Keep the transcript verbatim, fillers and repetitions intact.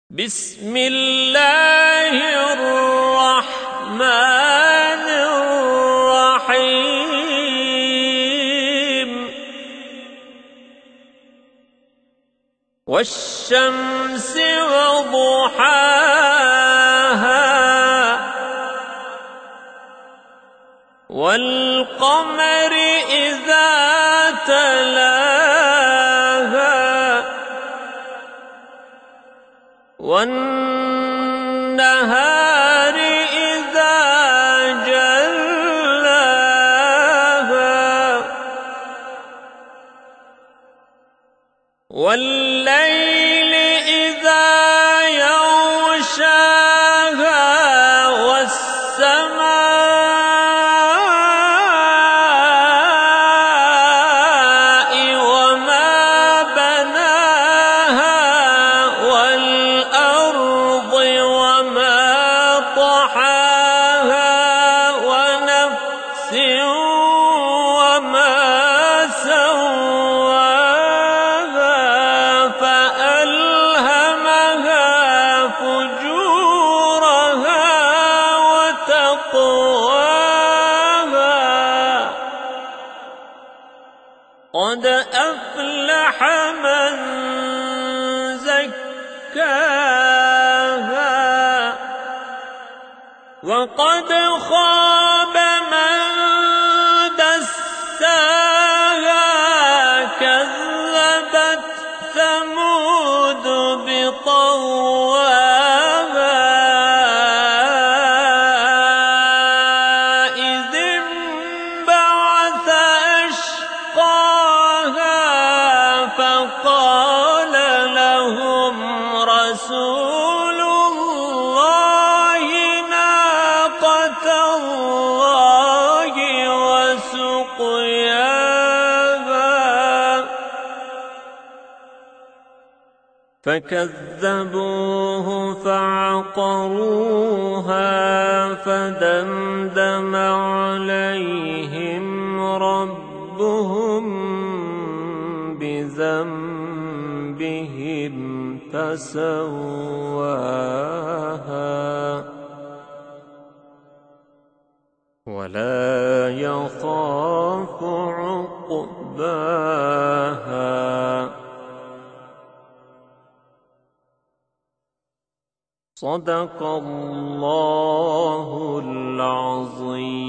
بسم الله الرحمن الرحيم والشمس وضحاها والقمر إذا تلاها والنهار إذا جلاها والليل إذا يغشاها والسماء وما بناها والأرض وما طحاها ونفس وما سواها فألهمها فجورها وتقواها قد أفلح من زكاها وقد خاب من دساها كذبت ثمود بطغواها إذ انبعث أشقاها فقال لهم رسول الله ناقة الله وسقياها فكذبوه فعقروها فدمدم عليهم ربهم بذنبهم فسواها ولا يخاف عقباها. صدق الله العظيم.